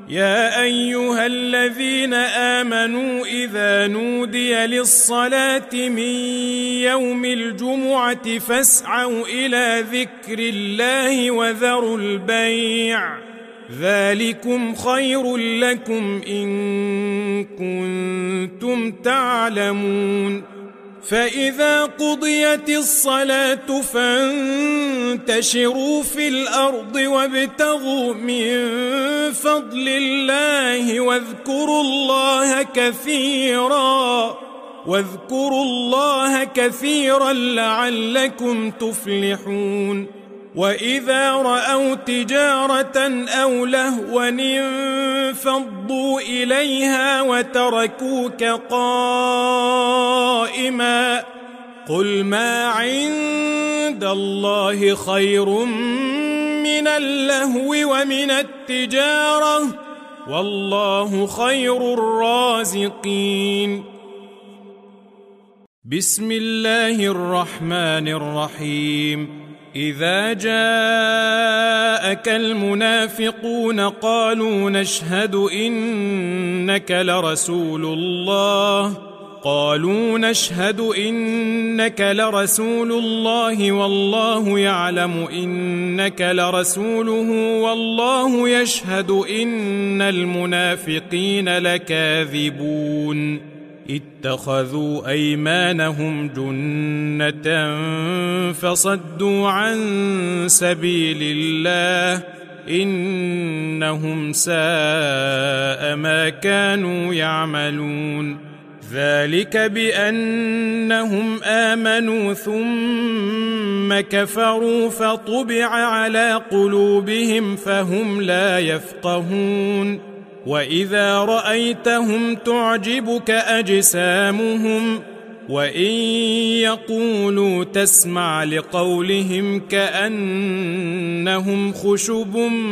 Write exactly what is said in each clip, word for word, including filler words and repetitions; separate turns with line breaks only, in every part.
يا أيها الذين آمنوا إذا نودي للصلاة من يوم الجمعة فاسعوا إلى ذكر الله وذروا البيع ذلكم خير لكم إن كنتم تعلمون فإذا قضيت الصلاة فانتشروا في الأرض وابتغوا من فضل الله واذكروا الله كثيرا واذكروا الله كثيرا لعلكم تفلحون وإذا رأوا تجارة أو لهوا انفضوا إليها وتركوك قائما قل ما عند الله خير من اللهو ومن التجارة والله خير الرازقين. بسم الله الرحمن الرحيم. إذا جاءك المنافقون قالوا نشهد إنك لرسول الله قالوا نشهد إنك لرسول الله والله يعلم إنك لرسوله والله يشهد إن المنافقين لكاذبون اتخذوا أيمانهم جنة فصدوا عن سبيل الله إنهم ساء ما كانوا يعملون ذلك بأنهم آمنوا ثم كفروا فطبع على قلوبهم فهم لا يفقهون وإذا رأيتهم تعجبك أجسامهم وإن يقولوا تسمع لقولهم كأنهم خشب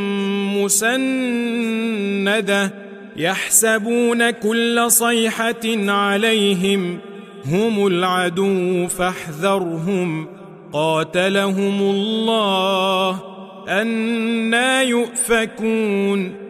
مسندة يحسبون كل صيحة عليهم هم العدو فاحذرهم قاتلهم الله أنى يؤفكون